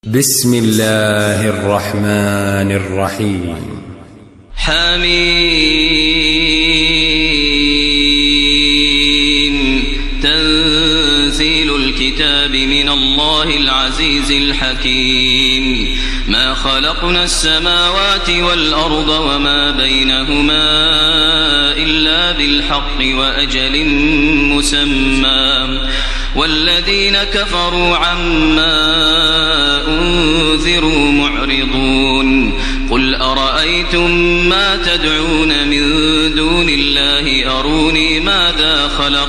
بسم الله الرحمن الرحيم. حميم. تنزيل الكتاب من الله العزيز الحكيم. ما خلقنا السماوات والأرض وما بينهما إلا بالحق وأجل مسمى، والذين كفروا عما أنذروا معرضون. قل أرأيتم ما تدعون من دون الله أروني ماذا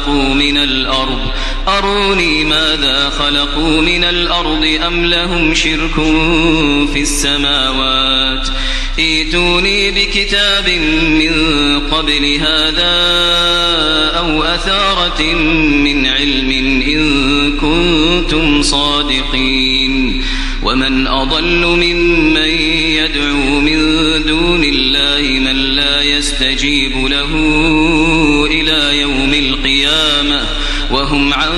خلقوا من الأرض أم لهم شرك في السماوات. ائتوني بكتاب من قبل هذا أو أثارة من علم إن كنتم صادقين. ومن أضل ممن يدعو من دون الله من لا يستجيب له إلى يوم القيامة وهم عن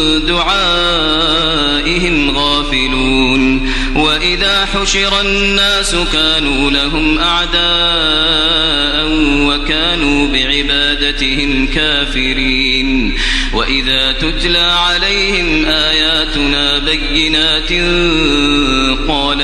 دعائهم غافلون. وإذا حشر الناس كانوا لهم أعداء وكانوا بعبادتهم كافرين. وإذا تتلى عليهم آياتنا بينات قال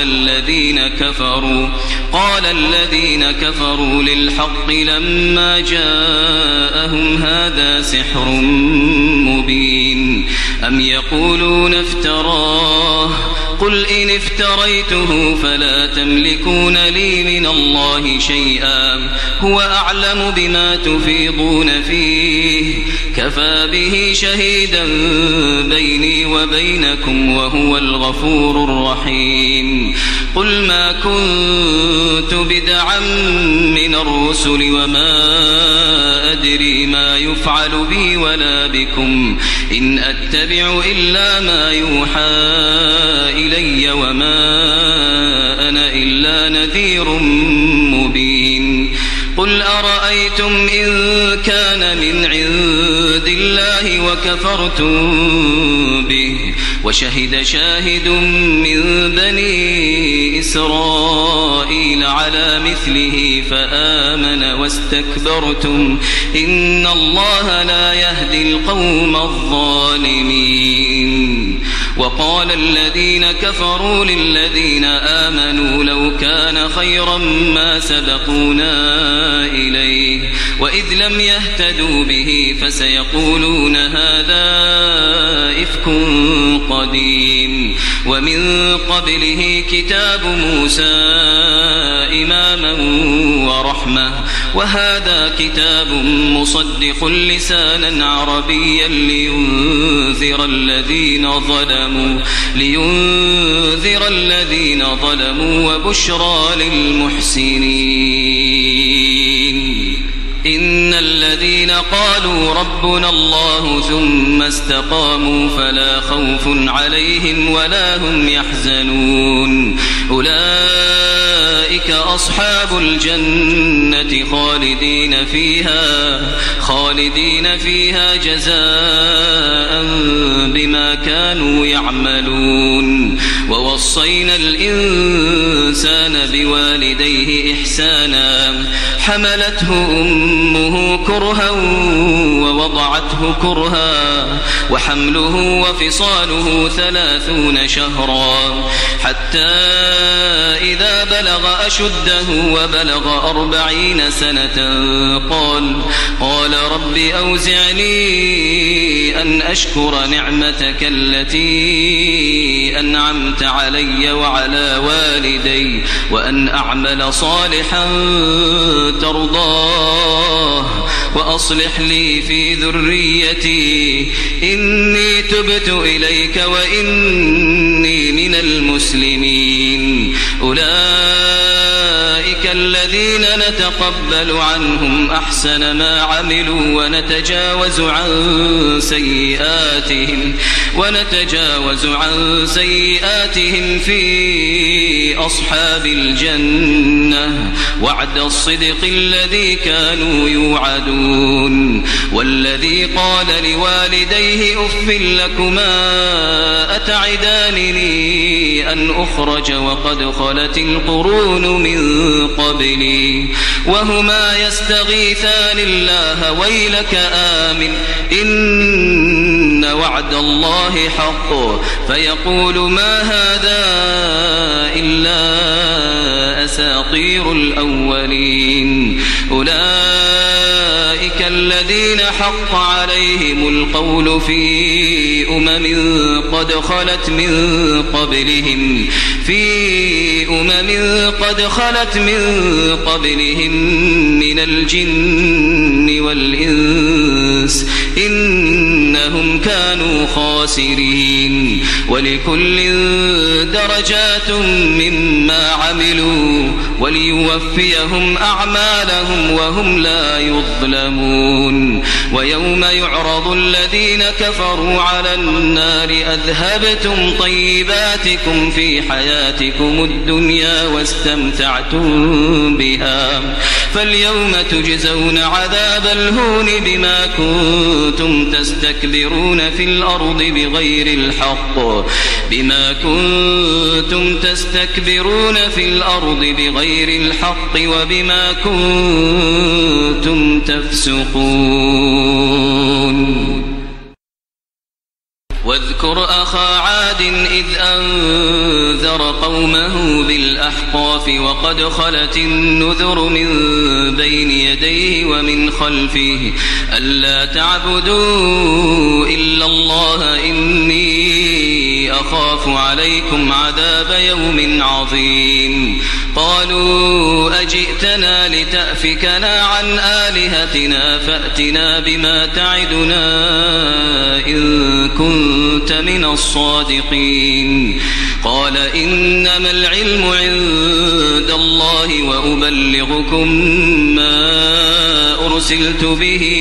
الذين كفروا للحق لما جاءهم هذا سحر مبين. أم يقولون افتراه قل إن افتريته فلا تملكون لي من الله شيئا هو أعلم بما تفيضون فيه كفى به شهيدا بيني وبينكم وهو الغفور الرحيم. قل ما كنت بدعا من الرسل وما أدري ما يفعل بي ولا بكم إن أتبع إلا ما يوحى إلي وما أنا إلا نذير مبين. قل أرأيتم إن كان من عند الله وكفرتم به وشهد شاهد من بني إسرائيل على مثله فآمن واستكبرتم إن الله لا يهدي القوم الظالمين. وقال الذين كفروا للذين آمنوا لو كان خيرا ما سبقونا إليه وإذ لم يهتدوا به فسيقولون هذا إفك قديم. ومن قبله كتاب موسى إماما ورحمة وهذا كتاب مصدق لسانا عربيا لينذر الذين ظلموا وبشرى للمحسنين. إن الذين قالوا ربنا الله ثم استقاموا فلا خوف عليهم ولا هم يحزنون أولئك أصحاب الجنة خالدين فيها جزاء بما كانوا يعملون. ووصينا الإنسان بوالديه إحسانا حملته أمه كرها ووضعته كرها وحمله وفصاله 30 شهرا حتى إذا بلغ أشده وبلغ 40 سنة قال رب أوزعني أن أشكر نعمتك التي أنعمت علي وعلى والدي وأن أعمل صالحا ترضاه وأصلح لي في ذريتي إني تبت إليك وإني من المسلمين. أولئك الذين نتقبل عنهم أحسن ما عملوا ونتجاوز عن سيئاتهم في أصحاب الجنة وعد الصدق الذي كانوا يوعدون. والذي قال لوالديه أف لكما أتعدانني أن أخرج وقد خلت القرون من قبلي وهما يستغيثان الله ويلك آمن إن وعد الله حق فيقول ما هذا إلا أساطير الأولين أولئك الذين حق عليهم القول في قد خلت من قبلهم من الجن والإنس إنهم كانوا خاسرين ولكل درجات مما عملوا وليوفيهم أعمالهم وهم لا يظلمون ويوم يعرض الذين كفروا على النار أذهبتم طيباتكم في حياتكم الدنيا واستمتعتم بها فاليوم تجزون عذاب الهون بما كنتم تستكبرون في الأرض بغير الحق وبما كنتم تفسقون واذكر أخا عاد إذ أنذر قومه بالأحقاف وقد خلت النذر من بين يديه ومن خلفه ألا تعبدوا إلا الله إني أخاف عليكم عذاب يوم عظيم قالوا أجئتنا لتأفكنا عن آلهتنا فأتنا بما تعدنا إن كنت من الصادقين قال إنما العلم عند الله وأبلغكم ما أرسلت به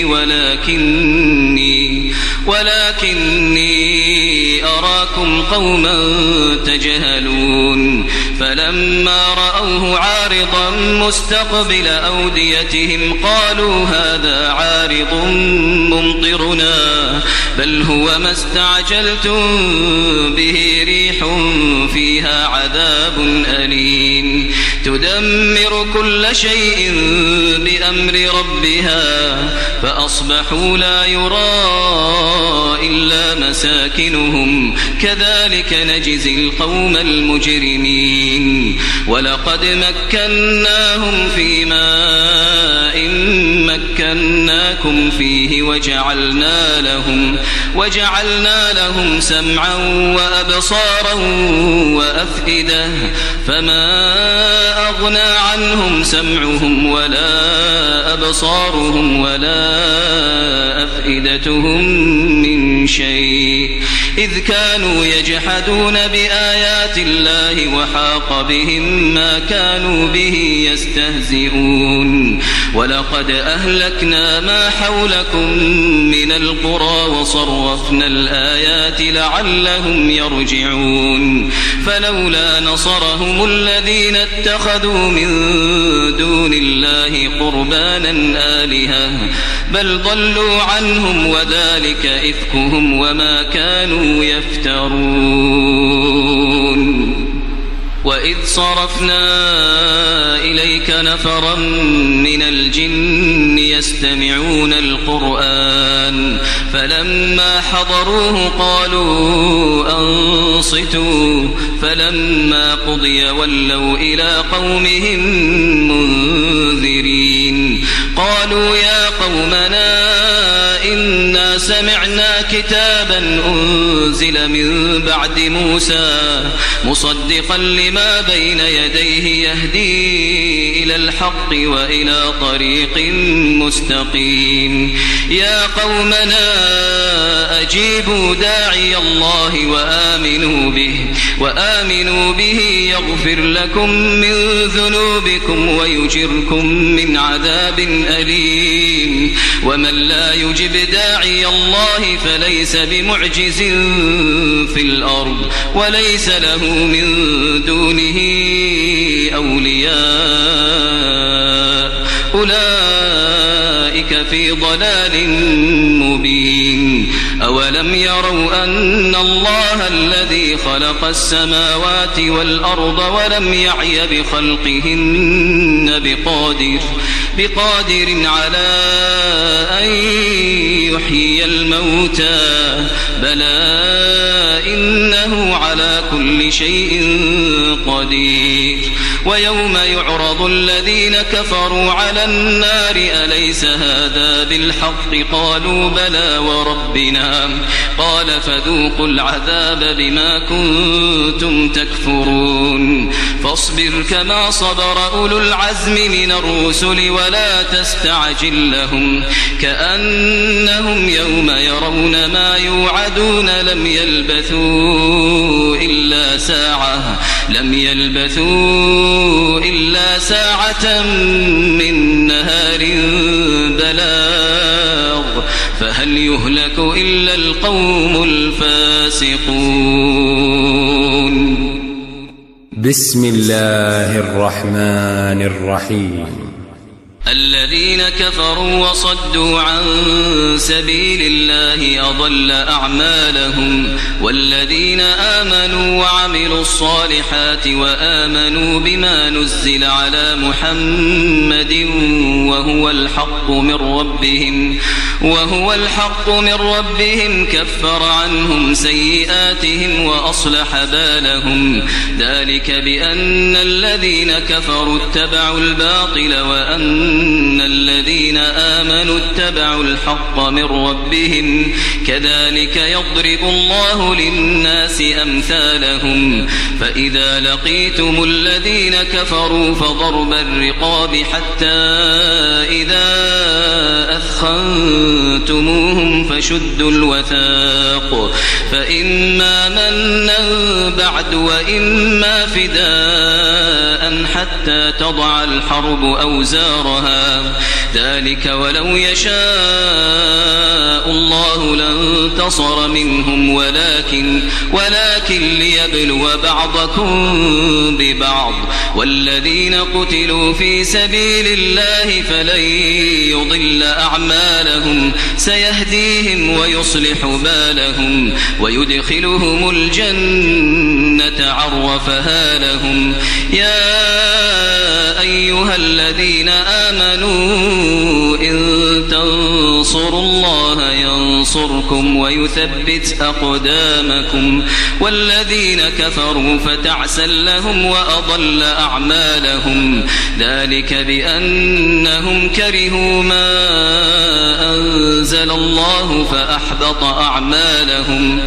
ولكني أراكم قوما تجهلون فلما رأوه عارضا مستقبل أوديتهم قالوا هذا عارض ممطرنا بل هو ما استعجلتم به ريح فيها عذاب أليم تدمر كل شيء بأمر ربها فأصبحوا لا يرى إلا مساكنهم كذلك نجزي القوم المجرمين ولقد مكناهم في ماء مكناكم فيه وجعلنا لهم سمعا وأبصارا وأفئدة فما أغنى عنهم سمعهم ولا أبصارهم ولا أفئدتهم من شيء إذ كانوا يجحدون بآيات الله وحاق بهم ما كانوا به يستهزئون ولقد أهلكنا ما حولكم من القرى وصرفنا الآيات لعلهم يرجعون فلولا نصرهم الذين اتخذوا من دون الله قربانا آلهة بل ضلوا عنهم وذلك إفكهم وما كانوا يفترون وإذ صرفنا إليك نفرا من الجن يستمعون القرآن فلما حضروه قالوا أنصتوا فلما قضي ولوا إلى قومهم منذرين قالوا يا قومنا إنا سمعنا كتابا أنزل من بعد موسى مصدقا لما بين يديه يهدي إلى الحق وإلى طريق مستقيم يا قومنا أجيبوا داعي الله وآمنوا به يغفر لكم من ذنوبكم ويجركم من عذاب أليم ومن لا يجب داعي الله فليس بمعجز في الأرض وليس له من دونه أولياء أولئك في ضلال مبين أولم يروا أن الله الذي خلق السماوات والأرض ولم يعي بخلقهن بقادر على أن يحيي الموتى بلى إنه على كل شيء قدير ويوم يعرض الذين كفروا على النار أليس هذا بالحق قالوا بلى وربنا قال فذوقوا العذاب بما كنتم تكفرون فاصبر كما صبر أولو العزم من الرسل ولا تستعجل لهم كأنهم يوم يرون ما يوعدون لم يلبثوا إلا ساعة من نهار بلاغ فهل يهلك إلا القوم الفاسقون. بسم الله الرحمن الرحيم. الذين كفروا وصدوا عن سبيل الله أضل أعمالهم والذين آمنوا وعملوا الصالحات وآمنوا بما نزل على محمد وهو الحق من ربهم كفر عنهم سيئاتهم وأصلح بالهم ذلك بأن الذين كفروا اتبعوا الباطل وأن الذين آمنوا اتبعوا الحق من ربهم كذلك يضرب الله للناس أمثالهم فإذا لقيتم الذين كفروا فضرب الرقاب حتى إذا أثخنتموهم فشدوا الوثاق فإما منا بعد وإما فداء حتى تضع الحرب أوزارها ذلك ولو يشاء الله لانتصر منهم ولكن ليبلو بعضكم ببعض والذين قتلوا في سبيل الله فلن يضل أعمالهم سيهديهم ويصلح بالهم ويدخلهم الجنة عرفها لهم. يا أيها الذين آمنوا إن تنصروا الله ينصركم ويثبت أقدامكم والذين كفروا فتعسا لهم وأضل أعمالهم ذلك بأنهم كرهوا ما أنزل الله فأحبط أعمالهم.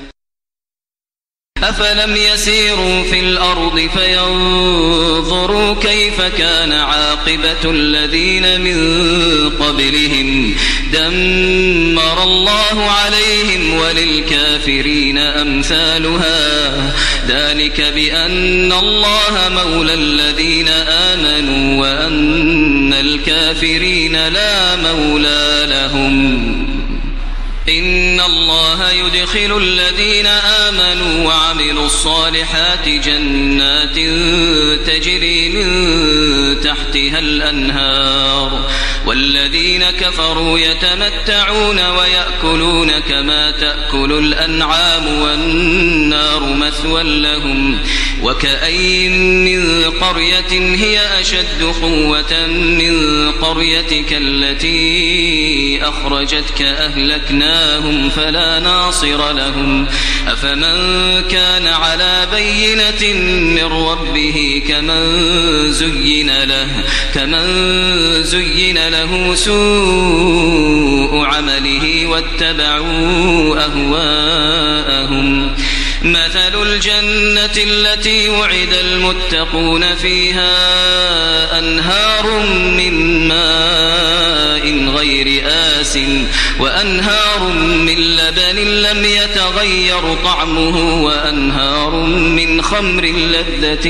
أفلم يسيروا في الأرض فينظروا كيف كان عاقبة الذين من قبلهم دمر الله عليهم وللكافرين أمثالها ذلك بأن الله مولى الذين آمنوا وأن الكافرين لا مولى لهم. إن الله يدخل الذين آمنوا وعملوا الصالحات جنات تجري من تحتها الأنهار والذين كفروا يتمتعون ويأكلون كما تأكل الأنعام والنار مثوى لهم. وكأين من قرية هي أشد قوة من قريتك التي أخرجتك أهلكناهم فلا ناصر لهم. أفمن كان على بينة من ربه كمن زين له سوء عمله واتبعوا أهواءهم. مثل الجنة التي وعد المتقون فيها أنهار من ماء غير آس وأنهار من لبن لم يتغير طعمه وأنهار من خمر لذة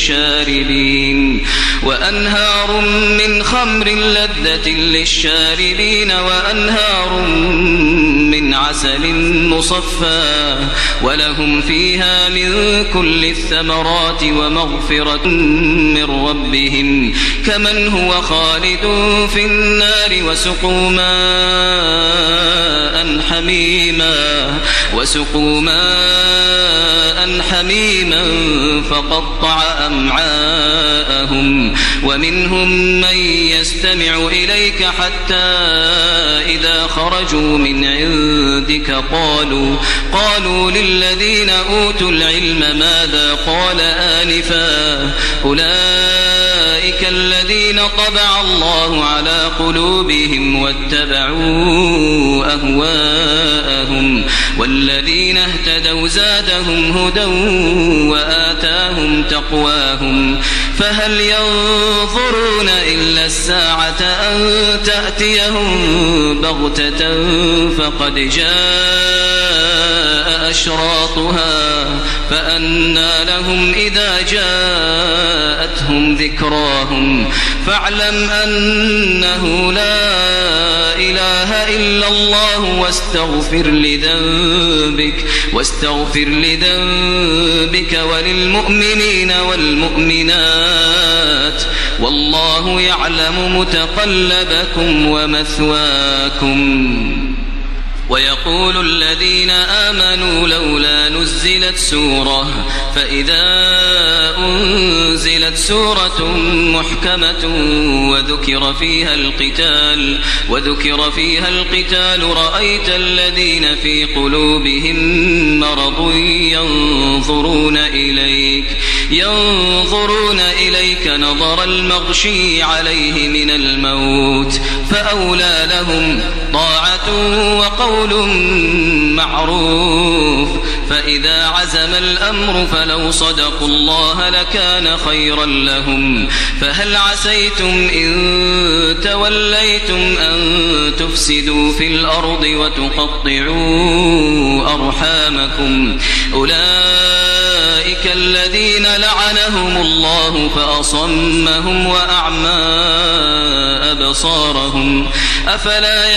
للشاربين وأنهار من عسل مصفى ولهم فيها من كل الثمرات ومغفرة من ربهم كمن هو خالد في النار وسقوا ماء حميما وسقوا ماء حميما فقطع أمعاءهم ومنهم من يستمع إليك حتى إذا خرجوا من عندك قالوا للذين أوتوا العلم ماذا قال آنفا أولئك الذين طبع الله على قلوبهم واتبعوا أهواءهم والذين اهتدوا زادهم هدى وآتاهم تقواهم فهل ينظرون إلا الساعة أن تأتيهم بغتة فقد جاء أشراطها فأنى لهم إذا جاءتهم ذكراهم فاعلم أنه لا إله إلا الله واستغفر لذنبك وللمؤمنين والمؤمنات والله يعلم متقلبكم ومثواكم. ويقول الذين آمنوا لولا نزلت سورة فإذا أنزلت سورة محكمة وذكر فيها القتال رأيت الذين في قلوبهم مرض ينظرون إليك نظر المغشي عليه من الموت فأولى لهم طاعة وقول معروف فإذا عزم الأمر فلو صدقوا الله لكان خيرا لهم فهل عسيتم إن توليتم أن تفسدوا في الأرض وتقطعوا أرحامكم أولئك الذين لعنهم الله فأصمهم وأعمى أبصارهم أفلا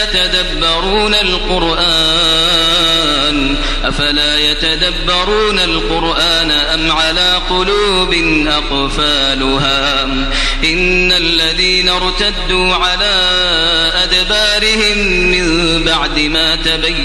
يتدبرون القرآن أم على قلوب أقفالها إن الذين ارتدوا على أدبارهم من بعد ما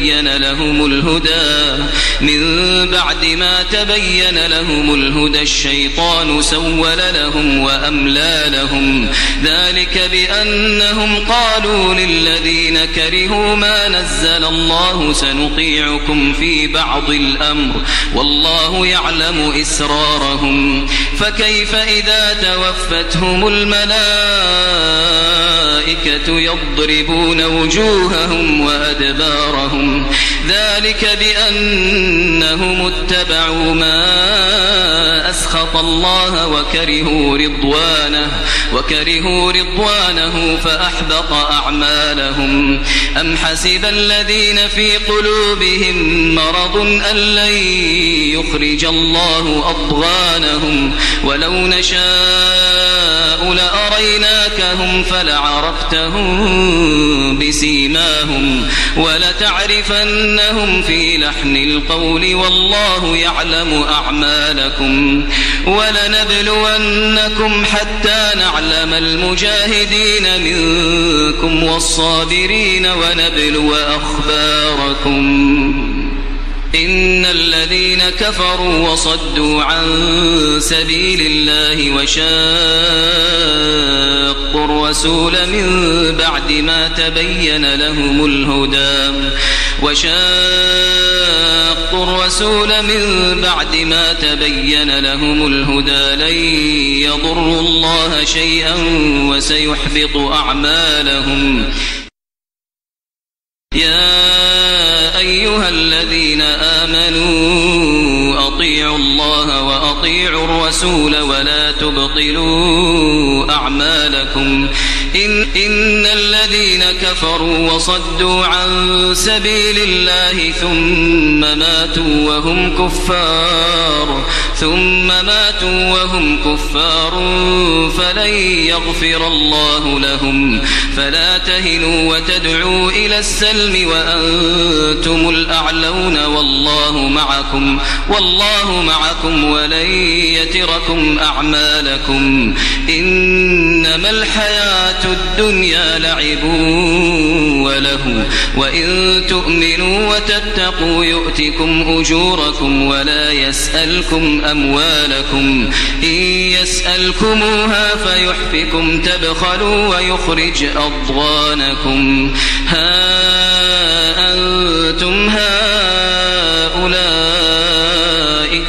تبين لهم الهدى الشيطان سول لهم وأملى لهم ذلك بأنهم قالوا للذين كرهوا ما نزل الله سنطيعكم في بعض الأمر والله يعلم إسرارهم فكيف إذا توفتهم الملائكة يضربون وجوههم وأدبارهم ذلك بأنهم اتبعوا ما أسخط الله وكرهوا رضوانه فأحبط أعمالهم أم حسب الذين في قلوبهم مرض أن لن يخرج الله أضغانهم ولو نشاء لأريناكهم فلعرفتهم بسيماهم ولتعرفنهم في لحن القول والله يعلم أعمالكم ولنبلونكم حتى نعلم المجاهدين منكم والصابرين ونبلو أخباركم إن الذين كفروا وصدوا عن سبيل الله وشاقوا الرسول من بعد ما تبين لهم الهدى لن يضروا الله شيئا وسيحبط أعمالهم. يا أيها الذين آمنوا أطيعوا الله وأطيعوا الرسول ولا تبطلوا أعمالكم إن الذين كفروا وصدوا عن سبيل الله ثم ماتوا وهم كفار فلن يغفر الله لهم فلا تهنوا وتدعوا إلى السلم وأنتم الأعلون والله معكم ولن يتركم أعمالكم إنما الحياة الدنيا لعب وله وإن تؤمنوا وتتقوا يؤتكم أجوركم ولا يسألكم أموالكم إن يسألكموها فيحفكم تبخلوا ويخرج أضغانكم ها أنتم هؤلاء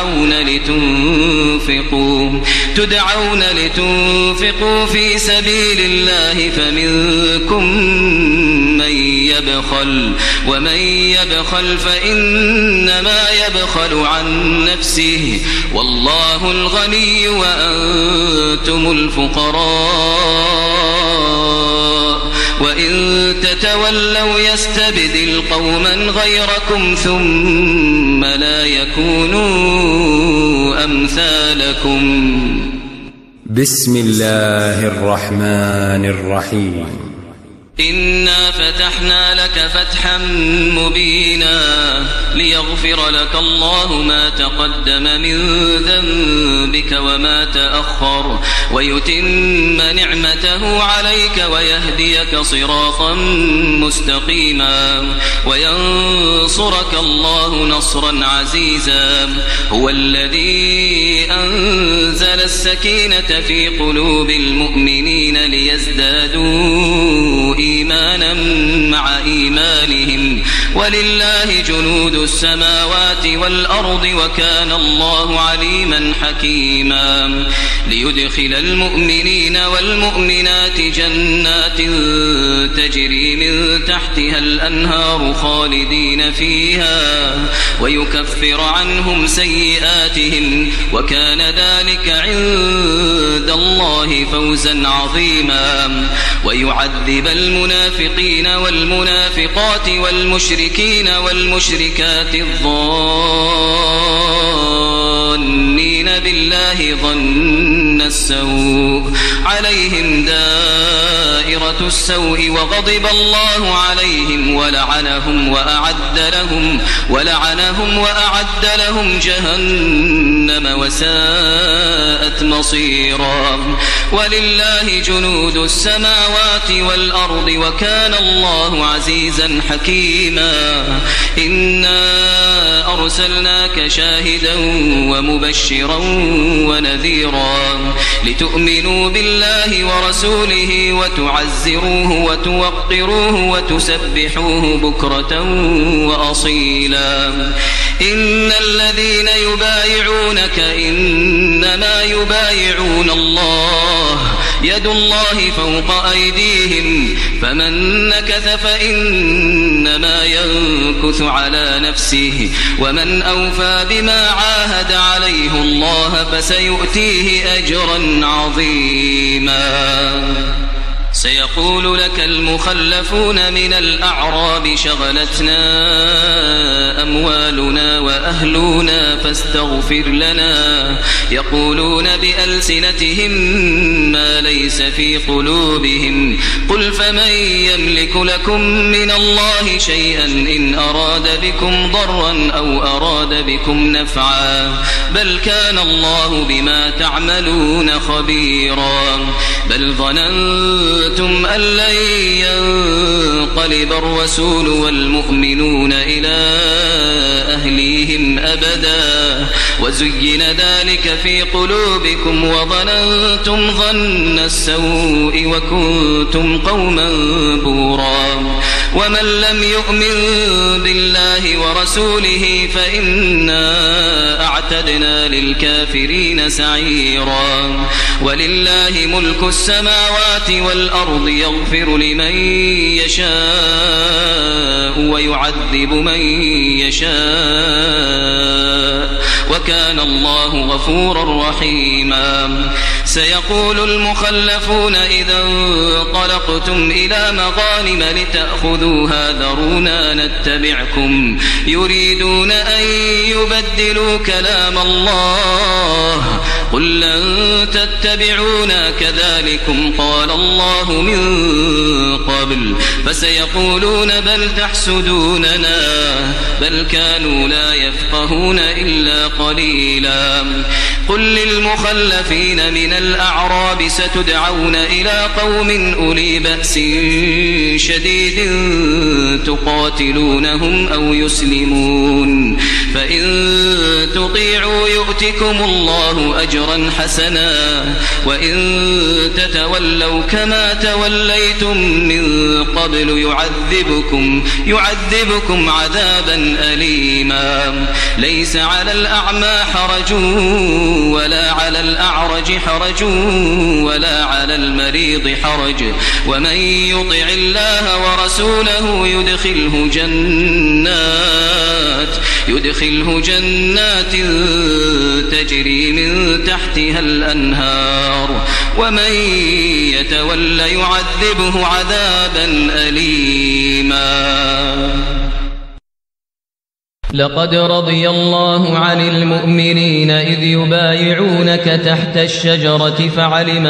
تدعون لتنفقوا في سبيل الله فمنكم من يبخل ومن يبخل فإنما يبخل عن نفسه والله الغني وأنتم الفقراء وإن تتولوا يستبدل قوما غيركم ثم لا يكونوا أمثالكم. بسم الله الرحمن الرحيم. إنا فتحنا لك فتحا مبينا ليغفر لك الله ما تقدم من ذنبك وما تأخر ويتم نعمته عليك ويهديك صراطا مستقيما وينصرك الله نصرا عزيزا. هو الذي أنزل السكينة في قلوب المؤمنين ليزدادوا إيمانا مع إيمانهم ولله جنود السماوات والأرض وكان الله عليما حكيما. ليدخل المؤمنين والمؤمنات جنات تجري من تحتها الأنهار خالدين فيها ويكفر عنهم سيئاتهم وكان ذلك عند الله فوزا عظيما. ويعذب المنافقين والمنافقات والمشركين والمشركات الظانين بالله ظن السوء عليهم دائرة السوء وغضب الله عليهم ولعنهم وأعد لهم جهنم وساءت مصيرا. ولله جنود السماوات والأرض وكان الله عزيزا حكيما. إنا أرسلناك شاهدا ومبشرا ونذيرا لتؤمنوا بالله ورسوله وتعزروه وتوقروه وتسبحوه بكرة وأصيلا. إن الذين يبايعونك إنما يبايعون الله يد الله فوق أيديهم فمن نكث فإنما ينكث على نفسه ومن أوفى بما عاهد عليه الله فسيؤتيه أجرا عظيما. سيقول لك المخلفون من الأعراب شغلتنا أموالنا وأهلنا فاستغفر لنا يقولون بألسنتهم ما ليس في قلوبهم قل فمن يملك لكم من الله شيئا إن أراد بكم ضرا أو أراد بكم نفعا بل كان الله بما تعملون خبيرا. بل ظننتم أن لن ينقلب الرسول والمؤمنون إلى أهليهم أبدا وزين ذلك في قلوبكم وظننتم ظن السوء وكنتم قوما بورا. ومن لم يؤمن بالله ورسوله فإنا أعتدنا للكافرين سعيرا. ولله ملك السماوات والأرض يغفر لمن يشاء ويعذب من يشاء وكان الله غفورا رحيما. سيقول المخلفون إذا انطلقتم إلى مغانم لتأخذوها ذرونا نتبعكم يريدون أن يبدلوا كلام الله قل لن تتبعون كذلكم قال الله من قبل فسيقولون بل تحسدوننا بل كانوا لا يفقهون إلا قليلا قل للمخلفين من الأعراب ستدعون إلى قوم أولي بأس شديد تقاتلونهم أو يسلمون فإن تطيعوا يؤتكم الله أجرا حسنا وإن تتولوا كما توليتم من قبل يعذبكم عذابا أليما ليس على الأعمى حرج ولا على الأعرج حرج ولا على المريض حرج ومن يطع الله ورسوله يدخله جنات تجري من تحتها الأنهار ومن يتول يعذبه عذابا أليما لقد رضي الله عن المؤمنين إذ يبايعونك تحت الشجرة فعلم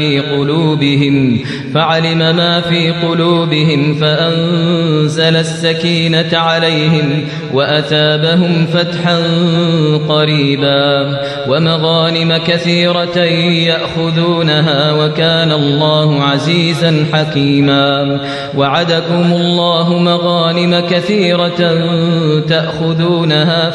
ما في قلوبهم فأنزل السكينة عليهم وأثابهم فتحا قريبا ومغانم كثيرة يأخذونها وكان الله عزيزا حكيما وعدكم الله مغانم كثيرة تأخذونها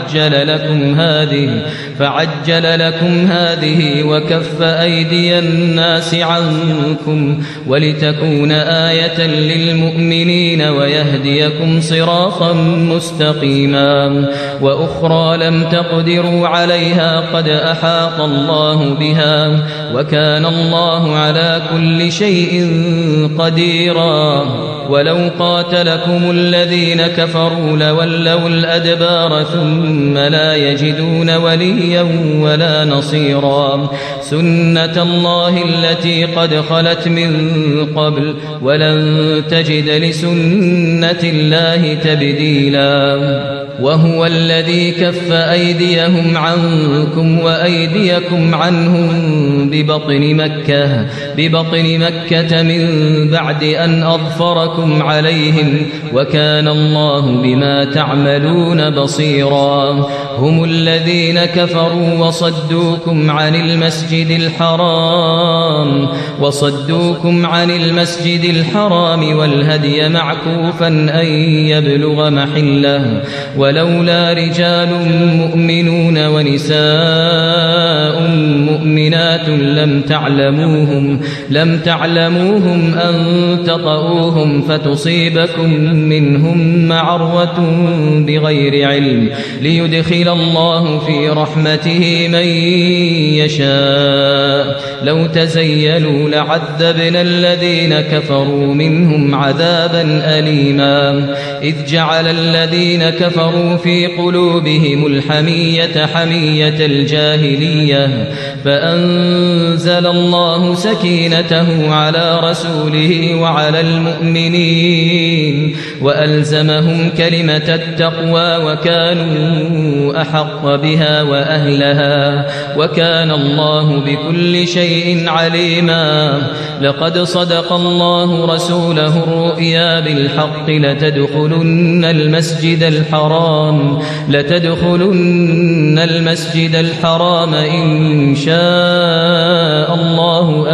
فعجل لكم هذه وكف أيدي الناس عنكم ولتكون آية للمؤمنين ويهديكم صراطا مستقيما وأخرى لم تقدروا عليها قد أحاط الله بها وكان الله على كل شيء قديرا ولو قاتلكم الذين كفروا لولوا الأدبار ثم لا يجدون وليا ولا نصيرا سنة الله التي قد خلت من قبل ولن تجد لسنة الله تبديلا وهو الذي كف أيديهم عنكم وأيديكم عنهم ببطن مكة من بعد أن أظفركم عليهم وكان الله بما تعملون بصيرا هم الذين كفروا وصدوكم عن المسجد الحرام والهدي معكوفا أن يبلغ محله ولولا رجال مؤمنون ونساء مؤمنات لم تعلموهم أن تطؤوهم فتصيبكم منهم معرة بغير علم ليدخل الله في رحمته من يشاء لو تزيلوا لعذبنا الذين كفروا منهم عذابا أليما إذ جعل الذين كفروا في قلوبهم الحمية حمية الجاهلية فأنزل الله سكينته على رسوله وعلى المؤمنين وألزمهم كلمة التقوى وكانوا أحق بها وأهلها وكان الله بكل شيء عليما لقد صدق الله رسوله الرؤيا بالحق لتدخلن المسجد الحرام إن شاء الله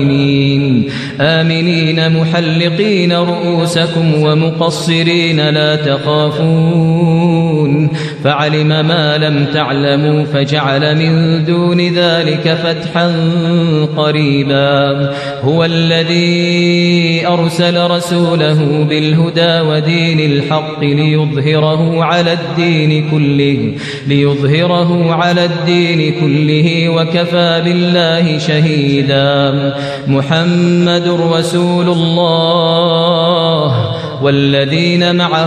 آمنين محلقين رؤوسكم ومقصرين لا تخافون فعلم ما لم تعلموا فجعل من دون ذلك فتحا قريبا هو الذي أرسل رسوله بالهدى ودين الحق ليظهره على الدين كله وكفى بالله شهيدا محمد رسول الله والذين معه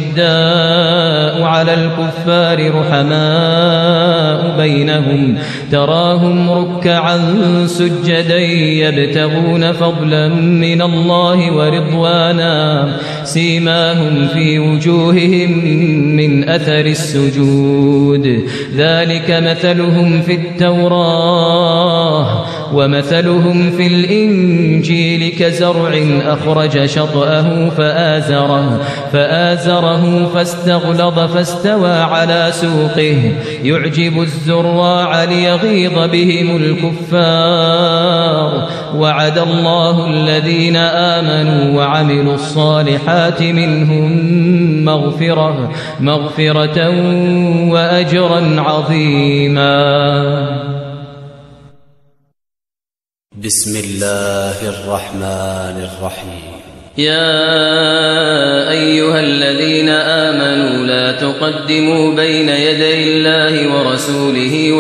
أشداء على الكفار رحماء بينهم تراهم ركعا سجدا يبتغون فضلا من الله ورضوانا سيماهم في وجوههم من أثر السجود ذلك مثلهم في التوراة ومثلهم في الإنجيل كزرع أخرج شطأه فآزره فاستغلظ فاستوى على سوقه يعجب الزراع ليغيظ بهم الكفار وعد الله الذين آمنوا وعملوا الصالحات منهم مغفرة وأجرا عظيما. بسم الله الرحمن الرحيم. يا أيها الذين آمنوا لا تقدموا بين يدي الله ورسوله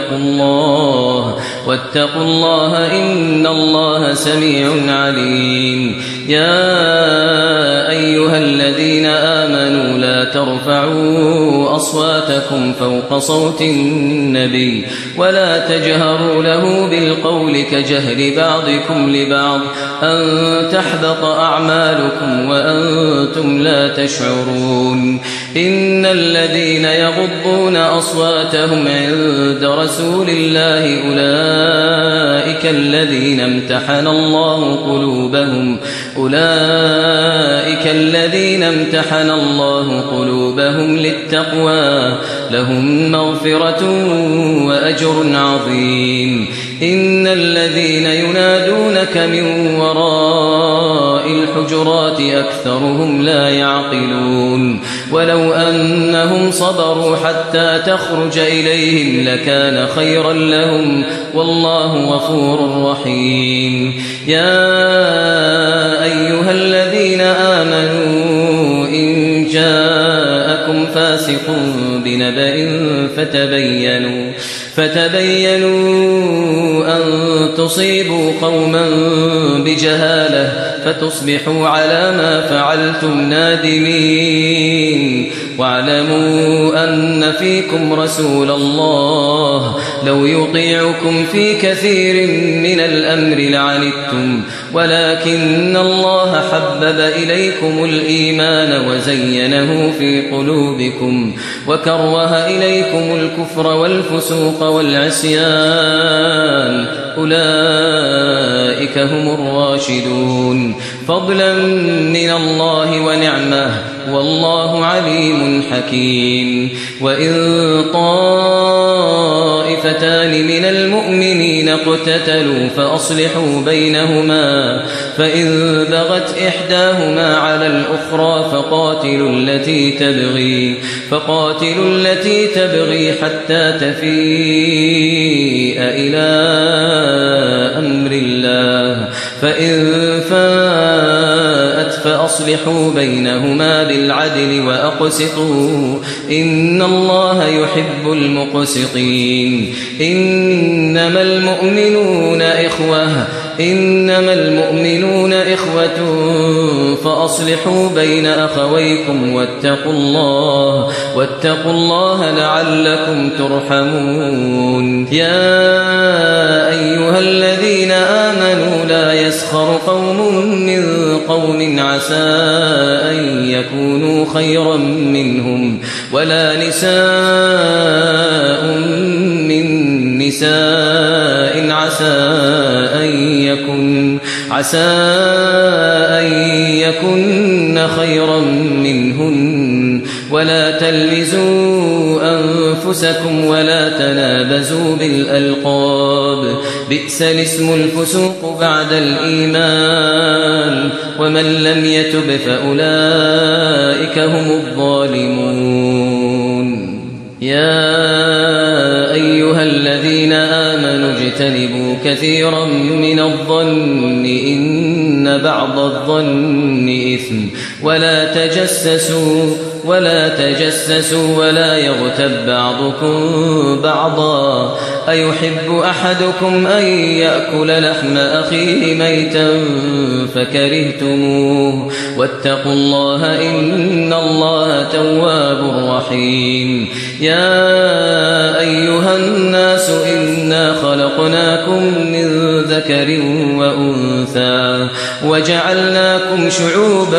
واتقوا الله إن الله سميع عليم. يا أيها الذين آمنوا لا ترفعوا أصواتكم فوق صوت النبي ولا تجهروا له بالقول كجهر بعضكم لبعض أن تحبط أعمالكم وأنتم لا تشعرون. إن الذين يغضون أصواتهم عند رسول الله أولئك الذين امتحن الله قلوبهم للتقوى لهم مغفرة وأجر عظيم. إن الذين ينادونك من وراء الحجرات أكثرهم لا يعقلون. ولو أنهم صبروا حتى تخرج إليهم لكان خيرا لهم والله غفور رحيم. يا أيها الذين آمنوا إن جاءكم فاسق بنبأ فتبينوا أن تصيبوا قوما بجهالة فتصبحوا على ما فعلتم نادمين. واعلموا أن فيكم رسول الله لو يطيعكم في كثير من الأمر لعنتم ولكن الله حبب إليكم الإيمان وزينه في قلوبكم وكره إليكم الكفر والفسوق والعصيان أولئك هم الراشدون فضلا من الله ونعمه والله عليم حكيم. وإن طائفتان من المؤمنين اقتتلوا فأصلحوا بينهما فإن بغت إحداهما على الأخرى فقاتلوا التي تبغي حتى تفيء إلى أمر الله فإن فاءت فأصلحوا بينهما بالعدل وأقسطوا إن الله يحب المقسطين. إنما المؤمنون إخوة فأصلحوا بين أخويكم واتقوا الله لعلكم ترحمون. يا أيها الذين آمنوا لا يسخر قوم من قوم عسى أن يكونوا خيرا منهم ولا نساء من نساء عسى أن يكن خيرا منهن ولا تلمزوا أنفسكم ولا تنابزوا بالألقاب بئس الاسم الفسوق بعد الإيمان ومن لم يتب فأولئك هم الظالمون. يا أيها الذين آمنوا اجتنبوا كثيرا من الظن إن بعض الظن إثم ولا تجسسوا ولا يغتب بعضكم بعضا أيحب أحدكم أن يأكل لحم أخيه ميتا فكرهتموه واتقوا الله إن الله تواب رحيم. يا أيها الناس إن خلقناكم من ذكر وأنثى وجعلناكم شعوبا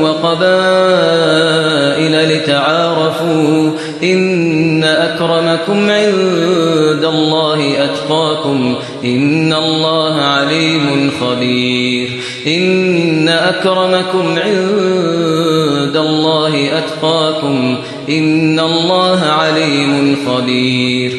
وقبائل لتعارفوا إن أكرمكم عند الله أتقاكم إن الله عليم خبير إن أكرمكم عند الله أتقاكم إن الله عليم خبير.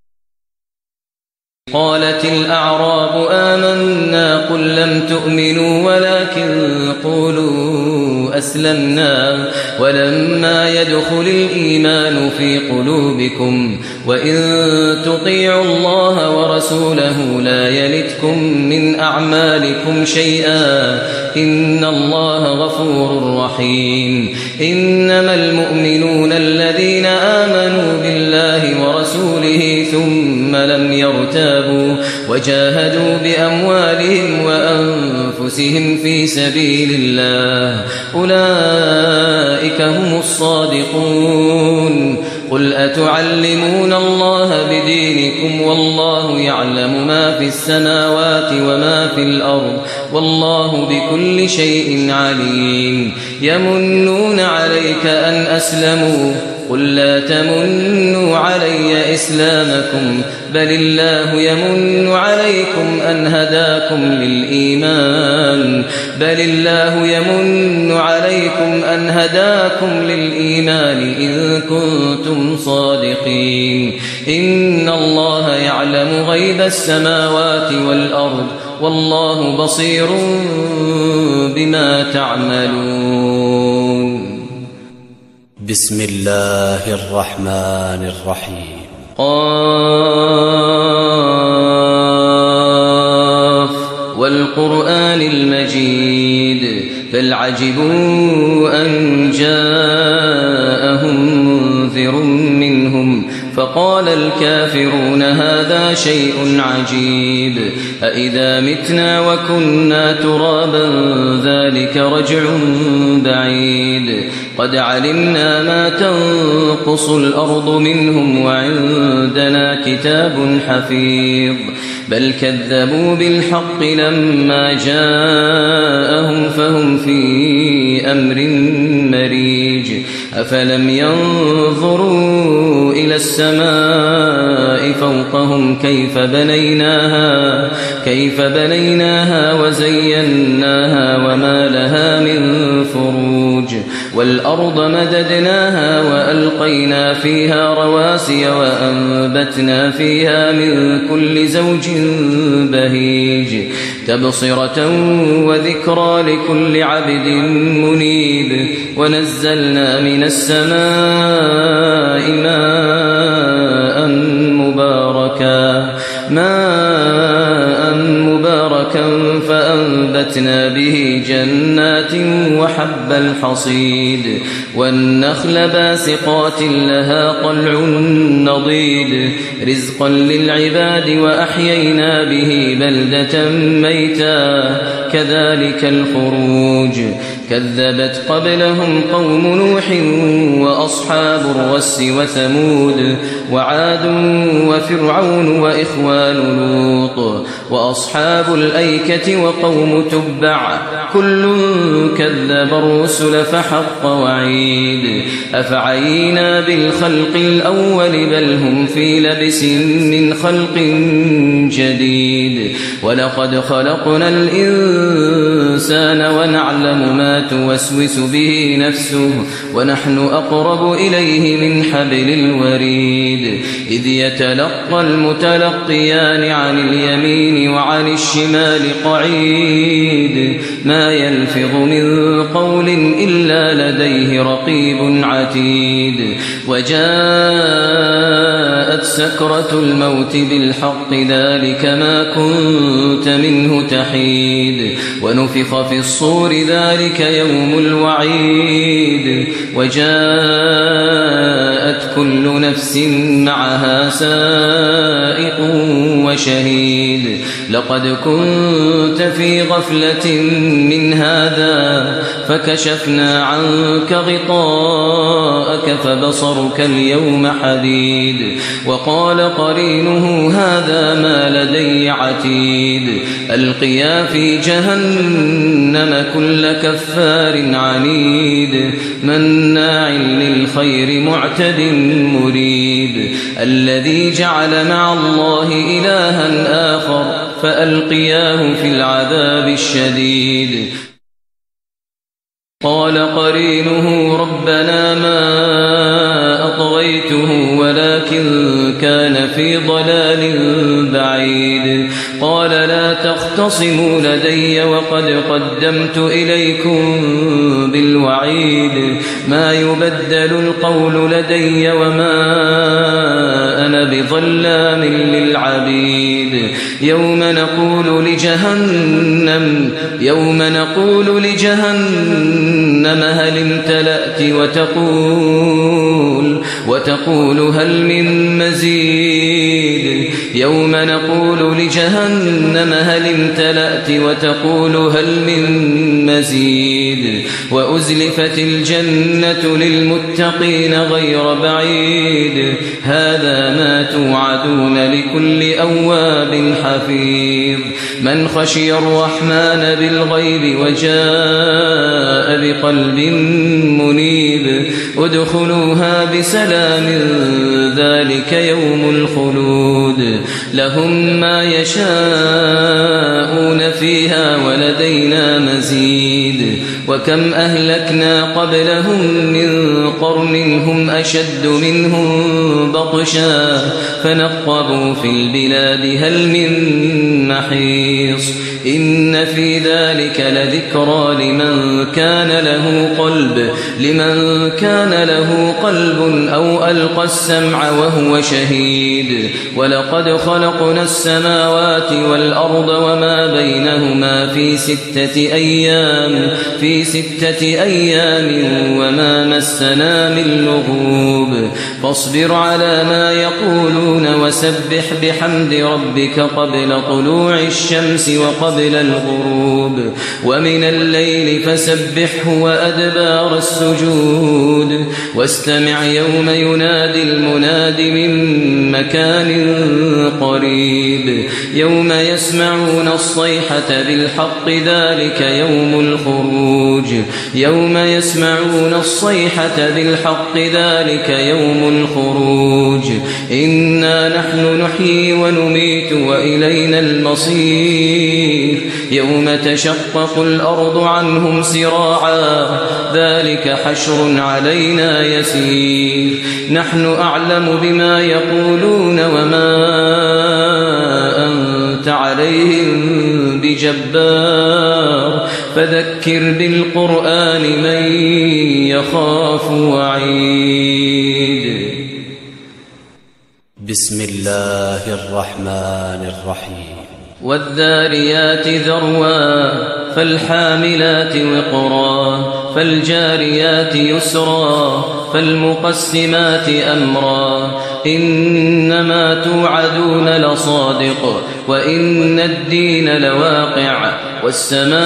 قالت الأعراب آمنا قل لم تؤمنوا ولكن قولوا أسلمنا ولما يدخل الإيمان في قلوبكم وإن تطيعوا الله ورسوله لا يلتكم من أعمالكم شيئا إن الله غفور رحيم. إنما المؤمنون الذين آمنوا بالله ورسوله ثم لم يرتابوا وجاهدوا بأموالهم وأنفسهم في سبيل الله أولئك هم الصادقون. قل أتعلمون الله بدينكم والله يعلم ما في السماوات وما في الأرض والله بكل شيء عليم. يمنون عليك أن أسلموا قل لا تمنوا علي إسلامكم بل الله يمن عليكم أن هداكم للإيمان إن كنتم صادقين. إن الله يعلم غيب السماوات والأرض والله بصير بما تعملون. بسم الله الرحمن الرحيم. قاف والقرآن المجيد بل عجبوا أن جاءهم منذر منهم فقال الكافرون هذا شيء عجيب أإذا متنا وكنا ترابا ذلك رجع بعيد قد علمنا ما تنقص الأرض منهم وعندنا كتاب حفيظ بل كذبوا بالحق لما جاءهم فهم في أمر مريج أفلم ينظروا إلى السماء فوقهم كيف بنيناها وزيناها وما لها من فروج والأرض مددناها وألقينا فيها رواسي وأنبتنا فيها من كل زوج بهيج تبصرة وذكرى لكل عبد منيب ونزلنا من السماء ماء مباركا فأنبتنا به جنات وحب الحصيد والنخل باسقات لها طلع نضيد رزقا للعباد وأحيينا به بلدة ميتا كذلك الخروج كذبت قبلهم قوم نوح وأصحاب الرس وثمود وعاد وفرعون وإخوان لوط وأصحاب الأيكة وقوم تبع كل كذب الرسل فحق وعيد أفعينا بالخلق الأول بل هم في لبس من خلق جديد ولقد خلقنا الإنسان ونعلم ما توسوس به نفسه ونحن أقرب إليه من حبل الوريد إذ يتلقى المتلقيان عن اليمين وعن الشمال قعيد ما يلفظ من قول إلا لديه رقيب عتيد وجاءت سكرة الموت بالحق ذلك ما كنت منه تحيد ونفخ في الصور ذلك يوم الوعيد وجاءت كل نفس معها سائق وهو شهيد لقد كنت في غفلة من هذا فكشفنا عنك غطاءك فبصرك اليوم حديد وقال قرينه هذا ما لدي عتيد ألقيا في جهنم كل كفار عنيد مناع للخير معتد مريب الذي جعل مع الله إلها آخر فألقياه في العذاب الشديد قال قرينه ربنا ما أطغيته ولكن كان في ضلال بعيد قال لا تختصموا لدي وقد قدمت إليكم بالوعيد ما يبدل القول لدي وما أنا بظلام للعبيد يوم نقول لجهنم هل امتلأت وتقول هل من مزيد يوم نقول لجهنم هل امتلأت وتقول هل من مزيد وأزلفت الجنة للمتقين غير بعيد هذا ما توعدون لكل أواب حفيظ من خشي الرحمن بالغيب وجاء بقلب منيب ادخلوها بسلام ذلك يوم الخلود لهم ما يشاءون فيها ولدينا مزيد وكم أهلكنا قبلهم من قرن هم أشد منهم بطشا فنقبوا في البلاد هل من محيص إن في ذلك لذكرى لمن كان له قلب أو ألقى السمع وهو شهيد ولقد خلقنا السماوات والأرض وما بينهما في ستة أيام وما مسنا من لغوب فاصبر على ما يقولون وسبح بحمد ربك قبل طلوع الشمس وقبل الغروب ومن الليل فسبحه وأدبار السجود واستمع يوم ينادي المناد من مكان قريب يوم يسمعون الصيحة بالحق ذلك يوم الخروج إنا نحن نحيي ونميت وإلينا المصير يوم تشقق الأرض عنهم سراعا ذلك حشر علينا يسير نحن أعلم بما يقولون وما أنت عليهم بجبار فذكر بالقرآن من يخاف وعيد بسم الله الرحمن الرحيم والذاريات ذروا فالحاملات وقرا فالجاريات يسرا فالمقسمات أمرا إنما توعدون لصادق وإن الدين لواقع والسماء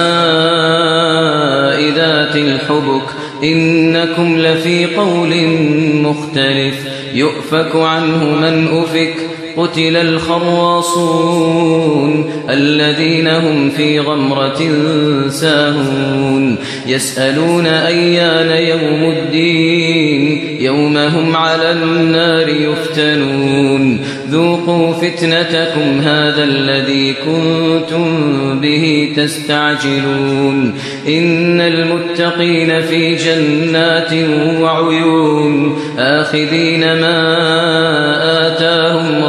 ذات الحبك إنكم لفي قول مختلف يؤفك عنه من أفك قتل الخراصون الذين هم في غمرة ساهون يسألون أيان يوم الدين يوم هم على النار يفتنون ذوقوا فتنتكم هذا الذي كنتم به تستعجلون إن المتقين في جنات وعيون آخذين ما آتاهم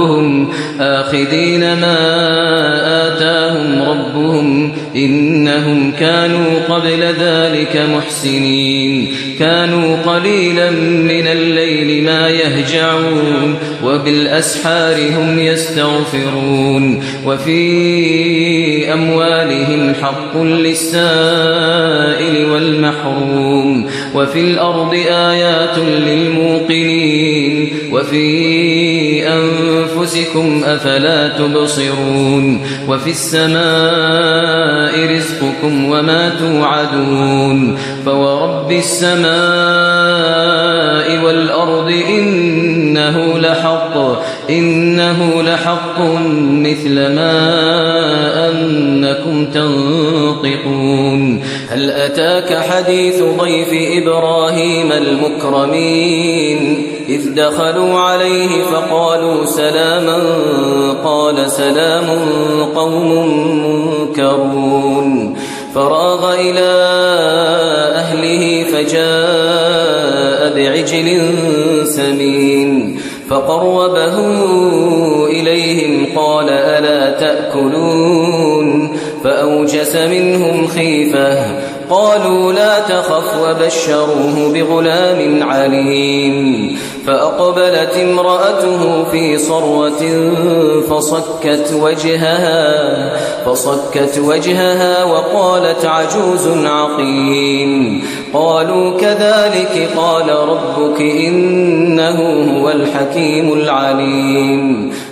ربهم إنهم كانوا قبل ذلك محسنين كانوا قليلا من الليل ما يهجعون وبالأسحار هم يستغفرون وفي أموالهم حق للسائل والمحروم وفي الأرض آيات للموقنين وفي أنفسكم أفلا تبصرون وفي السماء رزقكم وما توعدون فورب السماء والأرض إنه لحق مثل ما أنكم تنطقون هل أتاك حديث ضيف إبراهيم المكرمين إذ دخلوا عليه فقالوا سلاما قال سلام قوم منكرون فراغ إلى أهله فجاء بعجل سمين فقربه إليهم قال ألا تأكلون فأوجس منهم خيفة قالوا لا تخف وبشروه بغلام عليم فأقبلت امرأته في صرة فصكت وجهها وقالت عجوز عقيم قالوا كذلك قال ربك إنه هو الحكيم العليم